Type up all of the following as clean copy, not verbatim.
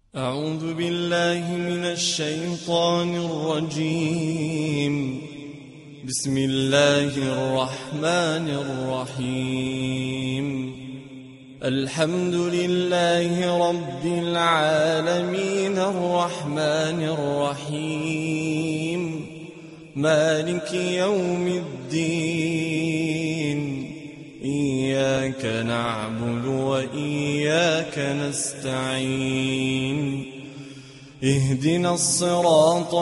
أعوذ بالله من الشيطان الرجيم. بسم الله الرحمن الرحيم. الحمد لله رب العالمين الرحمن الرحيم مالك يوم الدين. إياك نعبد وإياك نستعين. اهدنا الصراط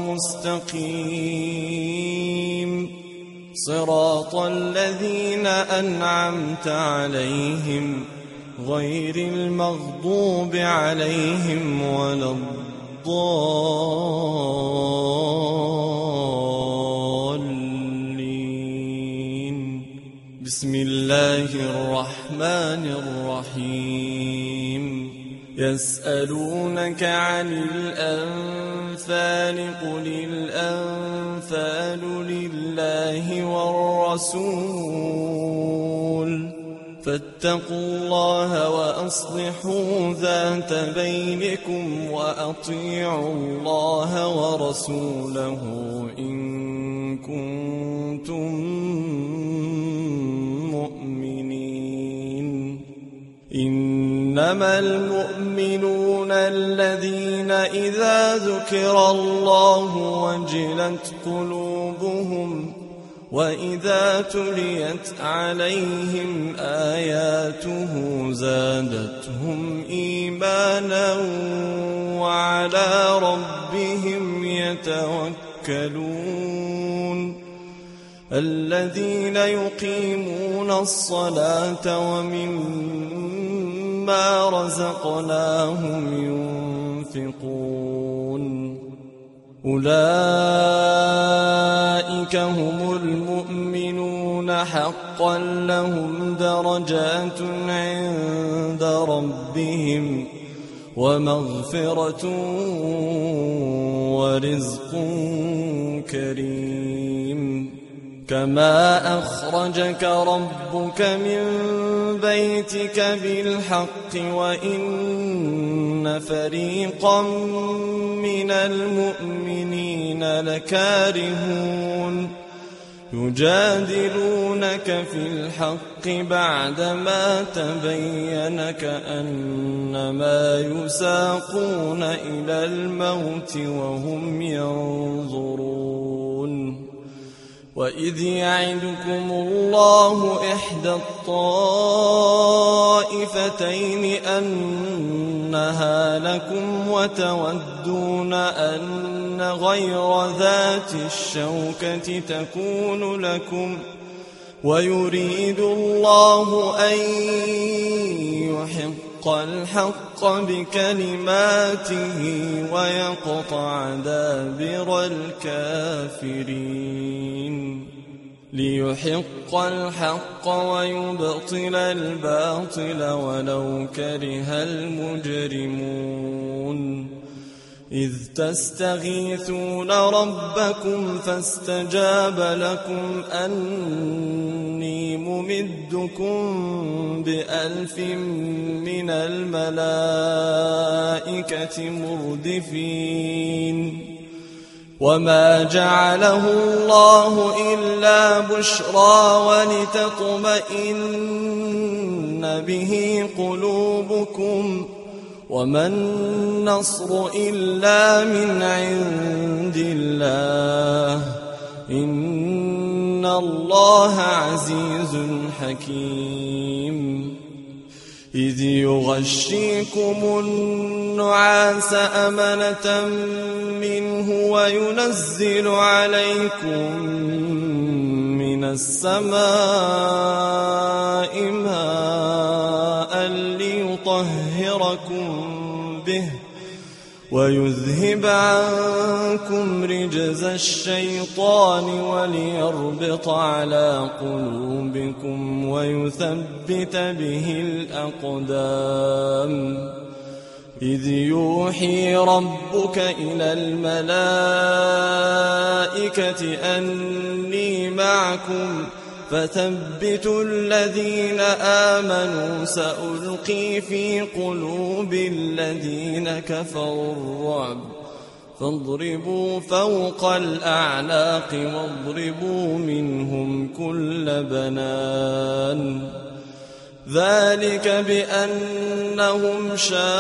المستقيم صراط الذين أنعمت عليهم غير المغضوب عليهم ولا الضالين. بسم الله الرحمن الرحيم. يسألونك عن الأنفال قل الأنفال لله والرسول فاتقوا الله وأصلحوا ذات بينكم وأطيعوا الله ورسوله إن كنتم مؤمنين. إنما المؤمنون الذين إذا ذكر الله وجلت قلوبهم وإذا تليت عليهم آياته زادتهم إيمانا وعلى ربهم يتوكلون. الذين يقيمون الصلاة ومما رزقناهم ينفقون. أولئك هم المؤمنون حقا لهم درجات عند ربهم ومغفرة ورزق كريم. كما أخرجك ربك من بيتك بالحق وإن فريقا من المؤمنين لكارهون. يجادلونك في الحق بعدما تبين كأنما يساقون إلى الموت وهم ينظرون. وإذ يعدكم الله إحدى الطائفتين أنها لكم وتودون أن غير ذات الشوكة تكون لكم ويريد الله أن يحق الحق بكلماته ويقطع دابر الكافرين. ليحق الحق ويبطل الباطل ولو كره المجرمون. إذ تستغيثون ربكم فاستجاب لكم أني ممدكم ب1000 من الملائكة مردفين. وما جعله الله إلا بشرى ولتطمئن به قلوبكم وما النصر إلا من عند الله إن الله عزيز حكيم. إذ يغشيكم النعاس أمنة منه وينزل عليكم من السماء ماء ليطهركم به ويذهب عنكم رجز الشيطان وليربط على قلوبكم ويثبت به الأقدام. إذ يوحي ربك إلى الملائكة أني معكم فثبتوا الذين آمنوا سألقي في قلوب الذين كفروا الرعب فاضربوا فوق الأعناق واضربوا منهم كل بنان ذلك بأنهم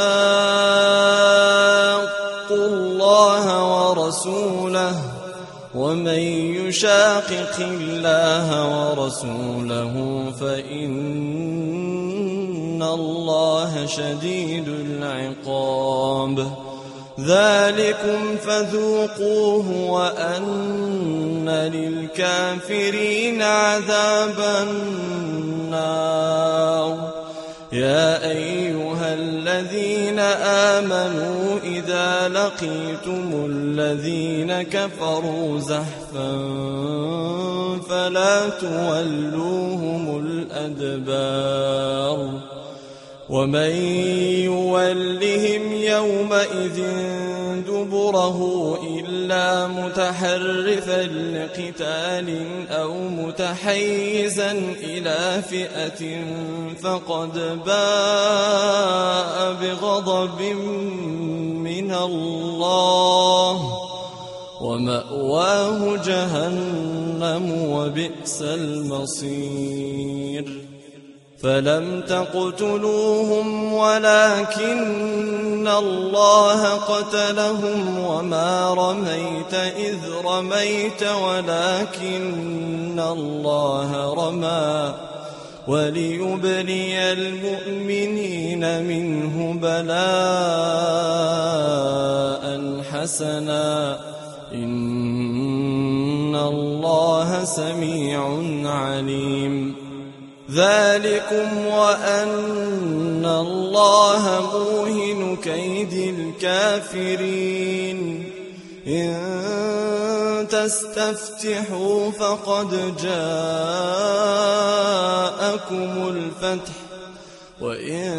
شاقوا الله ورسوله ومن يشاقق الله ورسوله فإن الله شديد العقاب ذلكم فذوقوه وأن للكافرين عذاب النار يا أيها الذين آمنوا إذا لقيتم الذين كفروا زحفا فلا تولوهم الأدبار ومن يولهم يومئذ دبره إلا متحرفا لقتال أو متحيزا إلى فئة فقد باء بغضب من الله ومأواه جهنم وبئس المصير فلم تقتلوهم ولكن الله قتلهم وما رميت إذ رميت ولكن الله رمى وليبلي المؤمنين منه بلاء حسنا إن الله سميع عليم ذلكم وأن الله موهن كيد الكافرين إن تستفتحوا فقد جاءكم الفتح وإن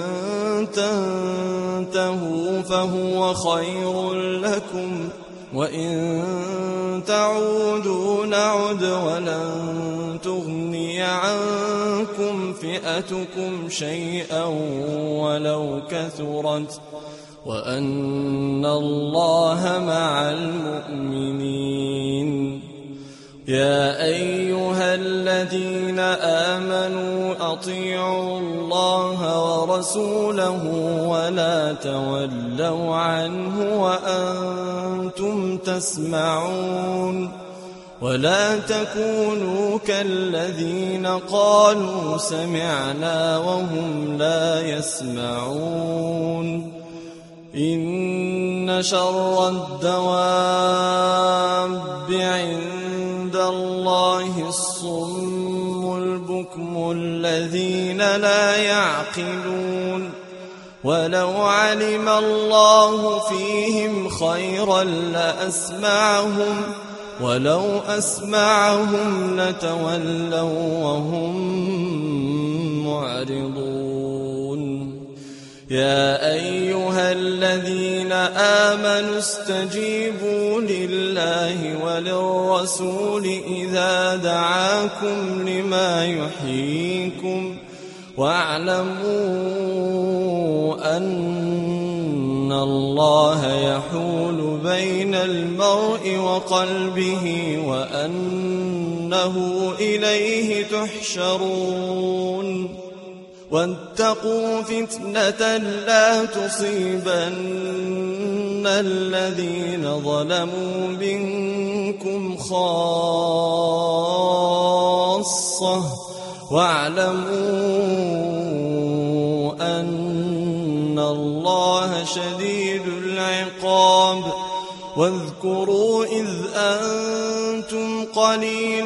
تنتهوا فهو خير لكم وإن تعودوا نعد ولن تغني عنكم فئتكم شيئا ولو كثرت وأن الله مع المؤمنين يا أيها الذين آمنوا أطيعوا الله ورسوله ولا تولوا عنه وأنتم تسمعون ولا تكونوا كالذين قالوا سمعنا وهم لا يسمعون إن شر الدواب عند الله الصم البكم الذين لا يعقلون ولو علم الله فيهم خيرا لأسمعهم ولو أسمعهم لتولوا وهم معرضون يا أيها الذين آمنوا استجيبوا لله وللرسول إذا دعاكم لما يحييكم واعلموا أن الله يحول بين المرء وقلبه وأنه إليه تحشرون واتقوا فتنة لا تصيبن الذين ظلموا منكم خاصة واعلموا أن الله شديد العقاب واذكروا إذ أنتم قليل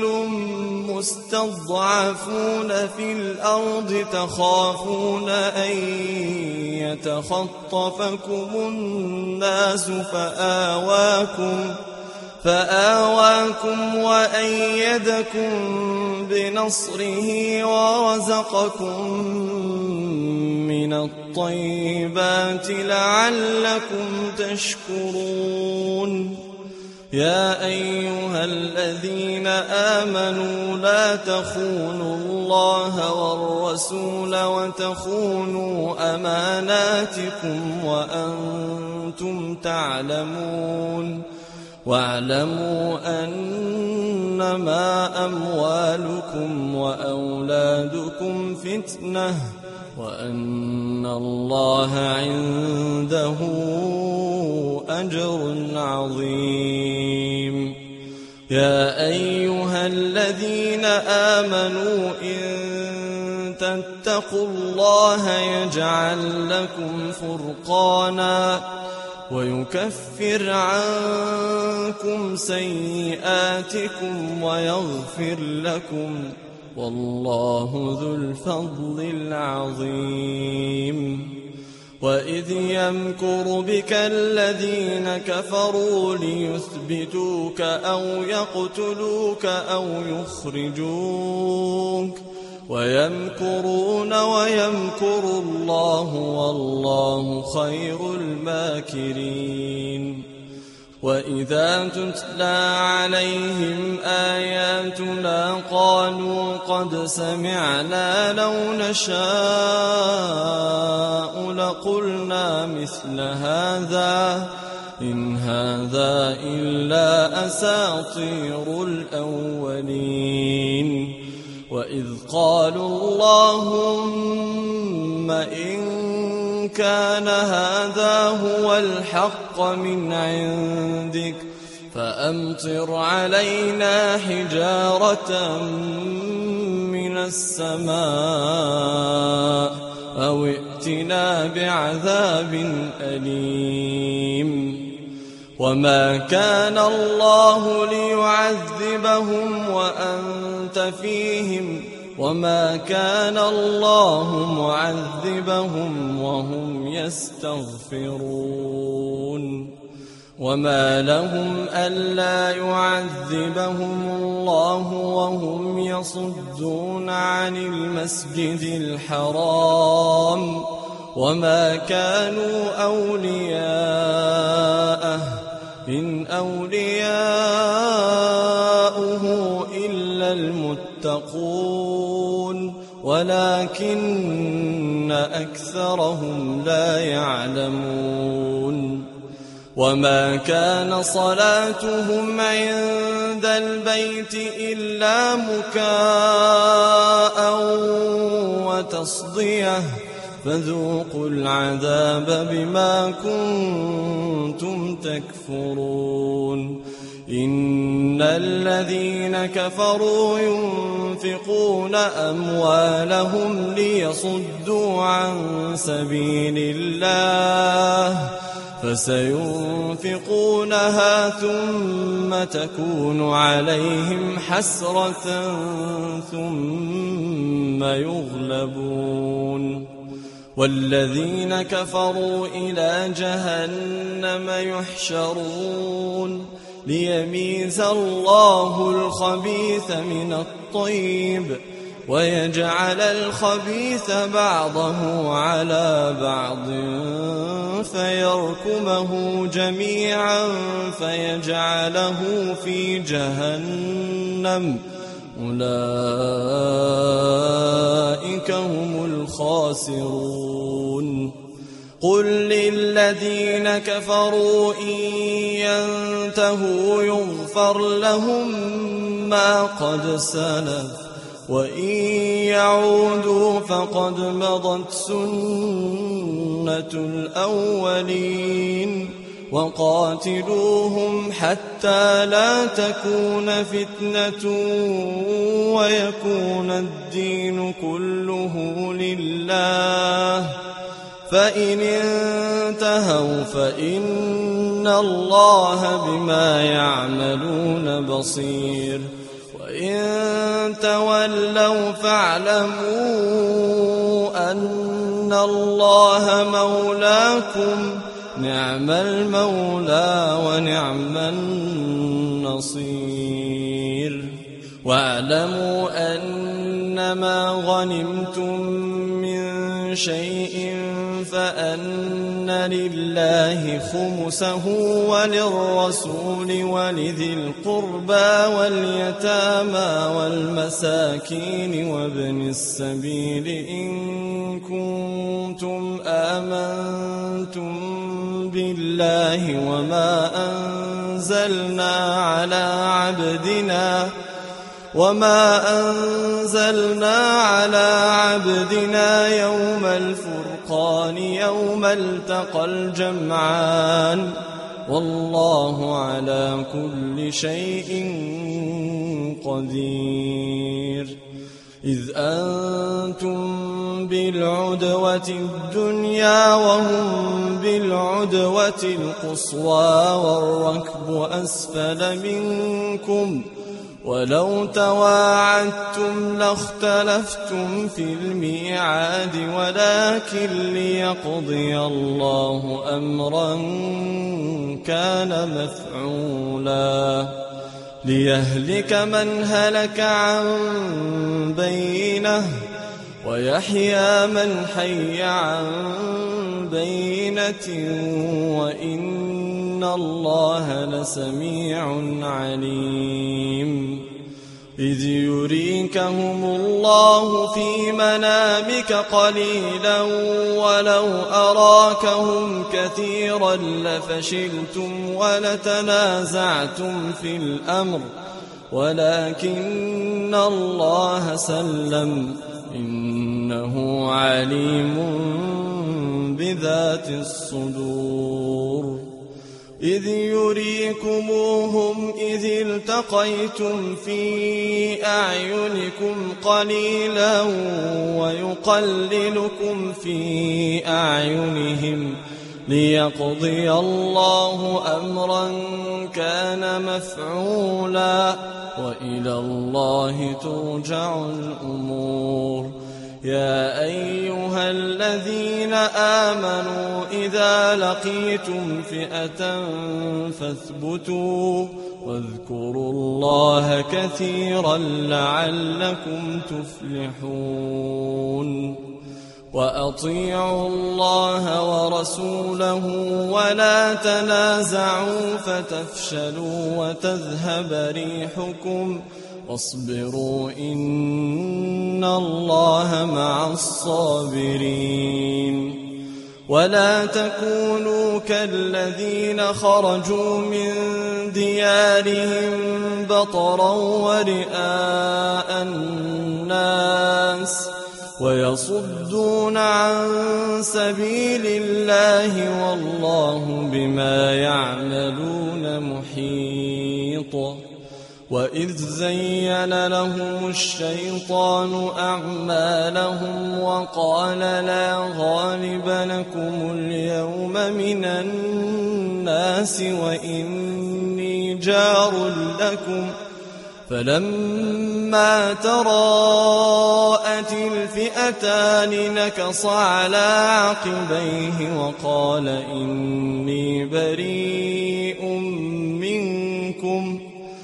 مستضعفون في الأرض تخافون أن يتخطفكم الناس فآواكم وأيدكم بنصره ورزقكم من الطيبات لعلكم تشكرون يا أيها الذين آمنوا لا تخونوا الله والرسول وتخونوا أماناتكم وأنتم تعلمون واعلموا أنما أموالكم وأولادكم فتنة وأن الله عنده أجر عظيم. يا أيها الذين آمنوا إن تتقوا الله يجعل لكم فرقانا ويكفر عنكم سيئاتكم ويغفر لكم والله ذو الفضل العظيم. وإذ يمكر بك الذين كفروا ليثبتوك أو يقتلوك أو يخرجوك ويمكرون ويمكر الله والله خير الماكرين. وإذا تتلى عليهم آياتنا قالوا قد سمعنا لو نشاء لقلنا مثل هذا إن هذا إلا أساطير الأولين. وإذ قالوا اللهم إن كان هذا هو الحق من عندك فأمطر علينا حجارة من السماء أو ائتنا بعذاب أليم. وما كان الله ليعذبهم وأنت فيهم وما كان الله معذبهم وهم يستغفرون. وما لهم ألا يعذبهم الله وهم يصدون عن المسجد الحرام وما كانوا أولياءه إن أولياؤه إلا المتقون ولكن أكثرهم لا يعلمون. وما كان صلاتهم عند البيت إلا مكاء وتصدية فذوقوا العذاب بما كنتم تكفرون. إن الذين كفروا ينفقون أموالهم ليصدوا عن سبيل الله فسينفقونها ثم تكون عليهم حسرة ثم يغلبون. والذين كفروا إلى جهنم يحشرون ليميز الله الخبيث من الطيب ويجعل الخبيث بعضه على بعض فيركمه جميعا فيجعله في جهنم أولئك هم الخاسرون. قل للذين كفروا إن ينتهوا يغفر لهم ما قد سلف وإن يعودوا فقد مضت سنة الأولين. وقاتلوهم حتى لا تكون فتنة ويكون الدين كله لله فإن انتهوا فإن الله بما يعملون بصير وإن تولوا فاعلموا أن الله مولاكم نعم المولى ونعم النصير. واعلموا أنما غنمتم من شيء فأن لله خمسه وللرسول ولذي القربى واليتامى والمساكين وابن السبيل إن كنتم آمنتم بالله وما أنزلنا على عبدنا يوم الفرقان يوم التقى الجمعان والله على كل شيء قدير. إذ أنتم بالعدوة الدنيا وهم بالعدوة القصوى والركب أسفل منكم ولو تواعدتم لاختلفتم في الميعاد ولكن ليقضي الله أمرا كان مفعولا ليهلك من هلك عن بينه ويحيى من حي عن بينة وإن الله لسميع عليم. إذ يريكهم الله في منامك قليلا ولو أراكهم كثيرا لفشلتم ولتنازعتم في الأمر ولكن الله سلم إنه عليم بذات الصدور. إذ يريكموهم إذ التقيتم في أعينكم قليلا ويقللكم في أعينهم ليقضي الله أمرا كان مفعولا وإلى الله ترجع الأمور. يا أيها الذين آمنوا إذا لقيتم فئة فاثبتوا واذكروا الله كثيرا لعلكم تفلحون. وأطيعوا الله ورسوله ولا تنازعوا فتفشلوا وتذهب ريحكم واصبروا إن الله مع الصابرين. ولا تكونوا كالذين خرجوا من ديارهم بطرا ورئاء الناس ويصدون عن سبيل الله والله بما يعملون محيط. وإذ زين لهم الشيطان أعمالهم وقال لا غالب لكم اليوم من الناس وإني جار لكم فلما تراءت الفئتان نكص على عقبيه وقال إني بريء منكم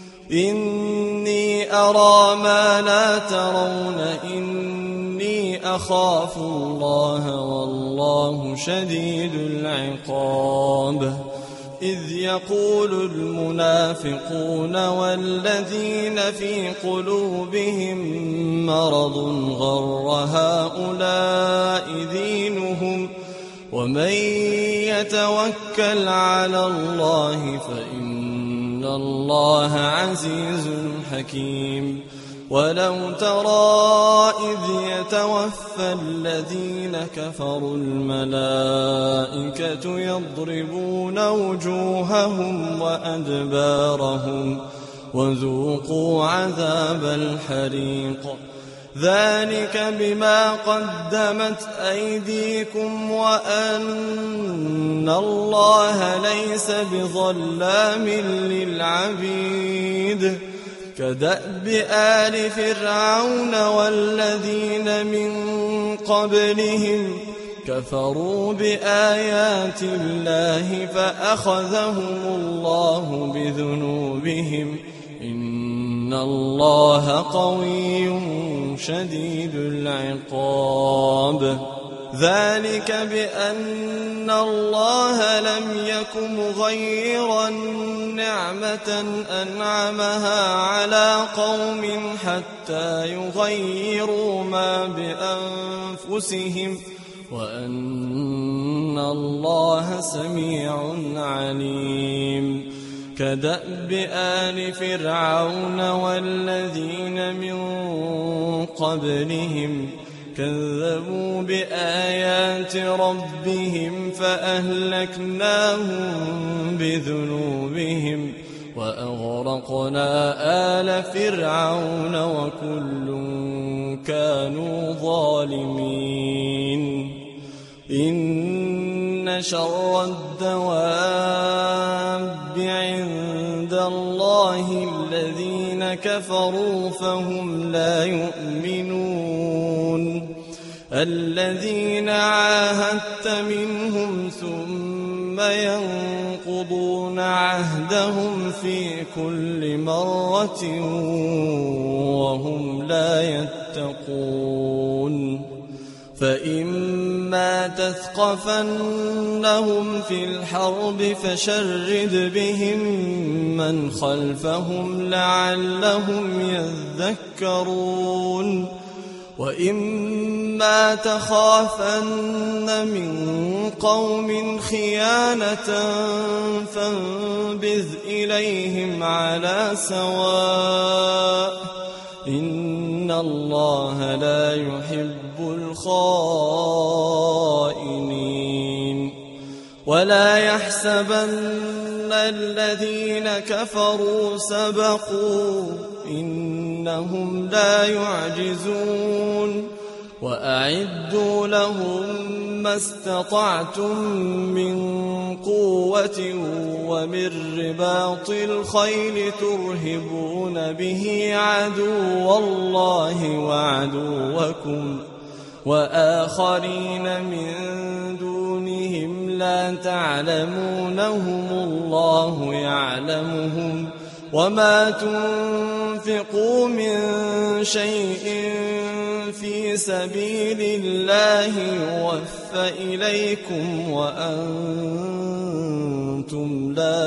إني أرى ما لا ترون إني أخاف الله والله شديد العقاب. إذ يقول المنافقون والذين في قلوبهم مرض غر هؤلاء دينهم ومن يتوكل على الله فإن الله عزيز حكيم. ولو ترى إذ يتوفى الذين كفروا الملائكة يضربون وجوههم وأدبارهم وذوقوا عذاب الحريق ذلك بما قدمت أيديكم وأن الله ليس بظلام للعبيد. كدأب آل فرعون والذين من قبلهم كفروا بآيات الله فأخذهم الله بذنوبهم إن الله قوي شديد العقاب. ذلك بأن الله لم يك مغيرا نعمة أنعمها على قوم حتى يغيروا ما بأنفسهم وأن الله سميع عليم كدأب آل فرعون والذين من قبلهم كذبوا بآيات ربهم فأهلكناهم بذنوبهم وأغرقنا آل فرعون وكل كانوا ظالمين إن شر الدواب عند الله الذين كفروا فهم لا يؤمنون الذين عاهدت منهم ثم ينقضون عهدهم في كل مرة وهم لا يتقون فإما تثقفنهم في الحرب فشرد بهم من خلفهم لعلهم يذكرون وإما تخافن من قوم خيانة فانبذ إليهم على سواء إن الله لا يحب الخائنين ولا يحسبن الذين كفروا سبقوا إنهم لا يعجزون وأعدوا لهم ما استطعتم من قوة ومن رباط الخيل ترهبون به عدو الله وعدوكم وآخرين من دونهم لا تعلمونهم الله يعلمهم وما تنفقوا من شيء في سبيل الله يوفى إليكم وأنتم لا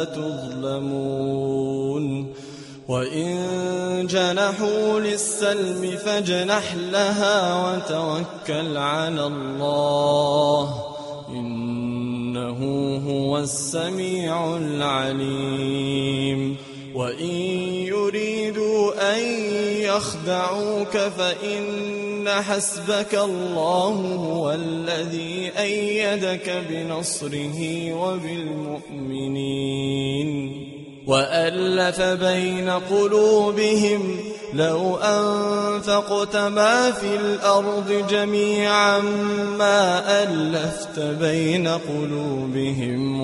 تظلمون وإن جنحوا للسلم فاجنح لها وتوكل على الله إنه هو السميع العليم وإن يريدوا أن يخدعوك فإن حسبك الله هو الذي أيدك بنصره وبالمؤمنين وألف بين قلوبهم لو أنفقت ما في الأرض جميعا ما ألفت بين قلوبهم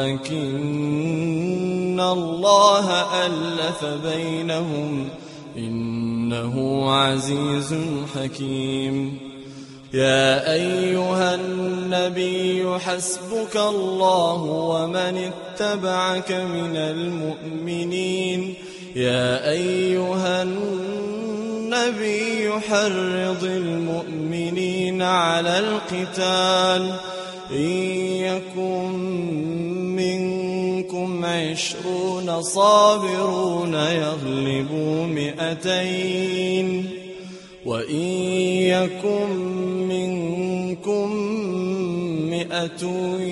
ولكن الله ألف بينهم إنه عزيز حكيم يا أيها النبي حسبك الله ومن اتبعك من المؤمنين يا أيها النبي حرض المؤمنين على القتال إن يكن منكم 20 صابرون يغلبوا 200 وإن يكن منكم 100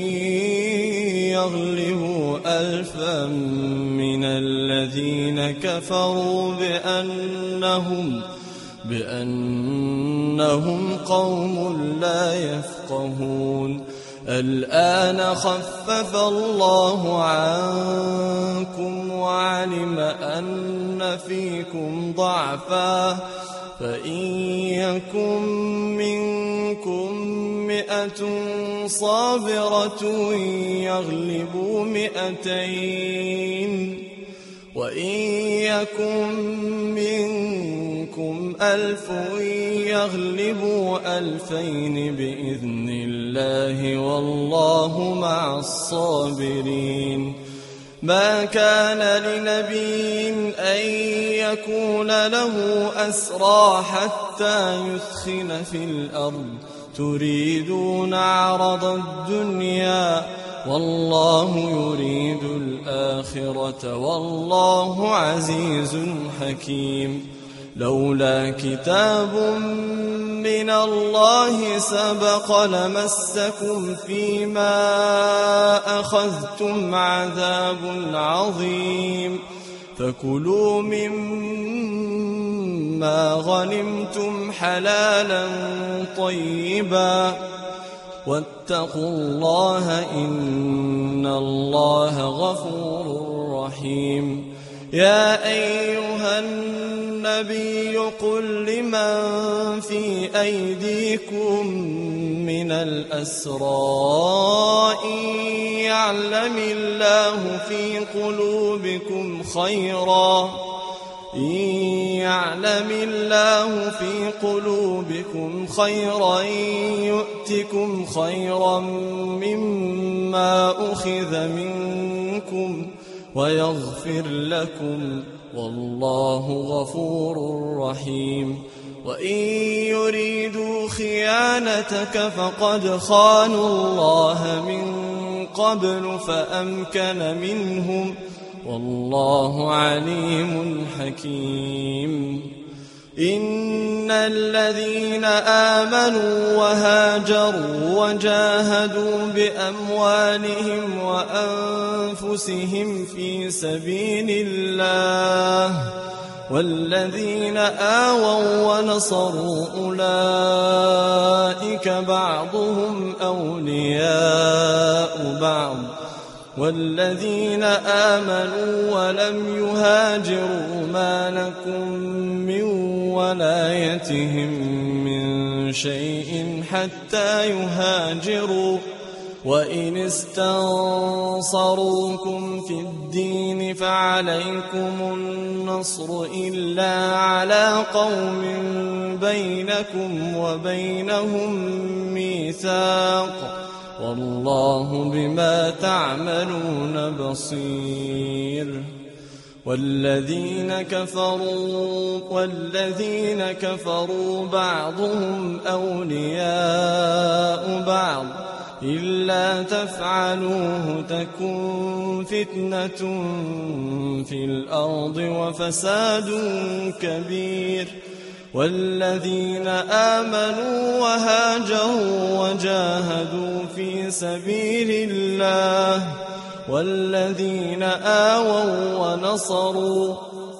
يغلبوا 1000 من الذين كفروا بأنهم قوم لا يفقهون الآن خفف الله عنكم وعلم أن فيكم ضعفا فإن يكن منكم 100 صابرة يغلبوا 200 وإن يكن منكم 1000 يغلبوا 2000 بإذن الله والله مع الصابرين ما كان لنبي أن يكون له أسرى حتى يثخن في الأرض تريدون عرض الدنيا والله يريد الآخرة والله عزيز حكيم. لولا كتاب من الله سبق لمسكم فيما أخذتم عذاب عظيم. فكلوا مما غنمتم حلالا طيبا واتقوا الله إن الله غفور رحيم. يا أيها النبي قل لمن في أيديكم من الأسرى إن يعلم الله في قلوبكم خيرا يؤتكم خيرا مما أخذ منكم ويغفر لكم والله غفور رحيم. وإن يريدوا خيانتك فقد خانوا الله من قبل فأمكن منهم والله عليم حكيم. إن الذين آمنوا وهاجروا وجاهدوا بأموالهم وأنفسهم في سبيل الله والذين آووا ونصروا أولئك بعضهم أولياء بعض والذين آمنوا ولم يهاجروا ما لكم من ولايتهم من شيء حتى يهاجروا وإن استنصروكم في الدين فعليكم النصر إلا على قوم بينكم وبينهم ميثاق والله بما تعملون بصير. والذين كفروا بعضهم أولياء بعض إلا تفعلوه تكن فتنة في الأرض وفساد كبير. والذين آمنوا وهاجروا وجاهدوا في سبيل الله والذين آووا ونصروا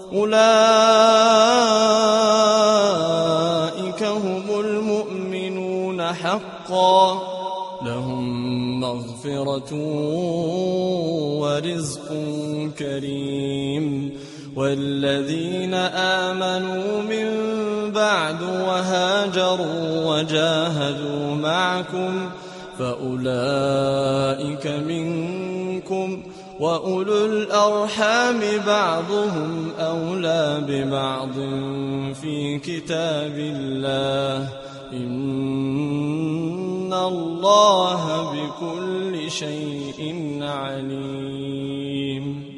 أولئك هم المؤمنون حقا لهم مغفرة ورزق كريم. والذين آمنوا من بعد وهاجروا وجاهدوا معكم فأولئك منكم وأولو الأرحام بعضهم أولى ببعض في كتاب الله إن الله بكل شيء عليم.